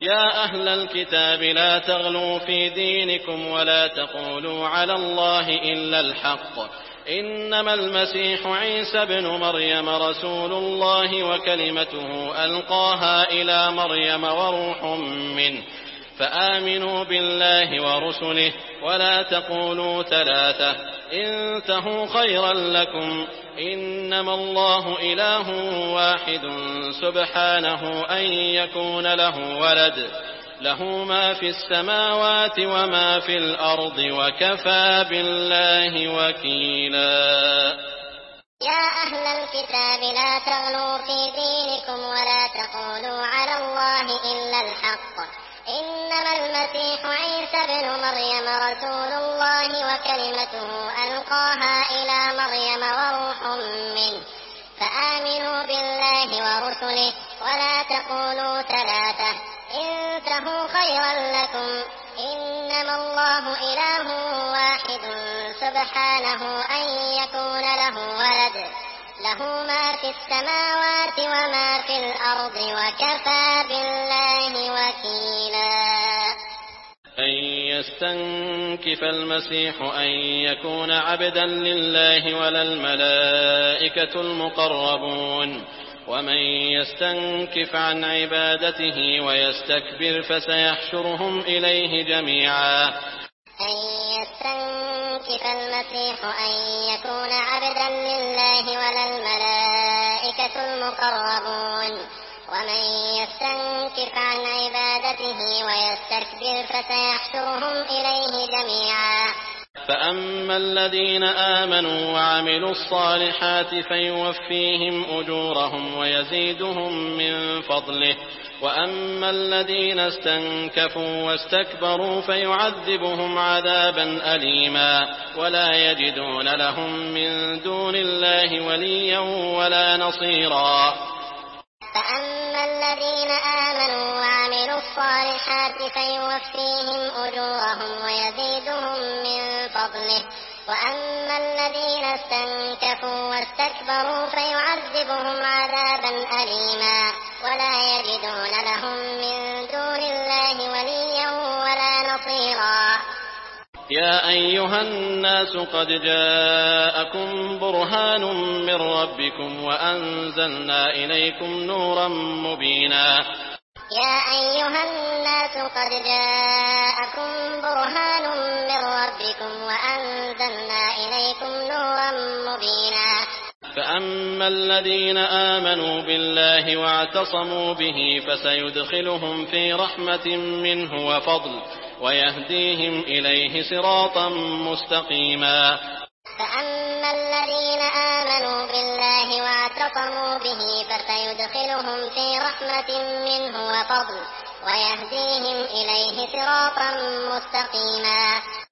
يا أهل الكتاب لا تغلوا في دينكم ولا تقولوا على الله إلا الحق إنما المسيح عيسى ابن مريم رسول الله وكلمته ألقاها إلى مريم وروح منه فآمنوا بالله ورسله ولا تقولوا ثلاثة انتهوا خيرا لكم إنما الله إله واحد سبحانه أن يكون له ولد له ما في السماوات وما في الأرض وكفى بالله وكيلا. يا أهل الكتاب لا تغلوا في دينكم ولا تقولوا على الله إلا الحق إنما المسيح عيسى ابن مريم رسول الله وكلمته ألقاها إلى مريم وروح منه فآمنوا بالله ورسله ولا تقولوا ثلاثة انتهوا خيرا لكم إنما الله إله واحد سبحانه أن يكون له ولد له ما في السماوات وما في الأرض وكفى بالله وكيلا. أن يستنكف المسيح أن يكون عبدا لله ولا الملائكة المقربون ومن يستنكف عن عبادته ويستكبر فسيحشرهم إليه جميعا. أن يستنكف المسيح أن يكون عبدا لله ولا الملائكة المقربون ومن يستنكف عن عبادته ويستكبر فسيحشرهم إليه جميعا. فأما الذين آمنوا وعملوا الصالحات فيوفيهم أجورهم ويزيدهم من فضله وأما الذين استنكفوا واستكبروا فيعذبهم عذابا أليما ولا يجدون لهم من دون الله وليا ولا نصيرا. فأما الذين آمنوا وعملوا الصالحات فيوفيهم أجورهم ويزيدهم من فضله وأما الذين استنكفوا واستكبروا فيعذبهم عذابا أليما ولا يجدون لهم من دون الله وليا ولا نصيرا. يا أيها الناس قد جاءكم برهان من ربكم وأنزلنا إليكم نورا مبينا. يا أيها الناس قد جاءكم برهان من ربكم وأنزلنا إليكم نورا مبينا. فأما الذين آمنوا بالله واعتصموا به فسيدخلهم في رحمة منه وفضل ويهديهم إليه صراطا مستقيما. فأما الذين آمنوا بالله واعتصموا به فسيدخلهم في رحمة منه وفضل ويهديهم إليه صراطا مستقيما.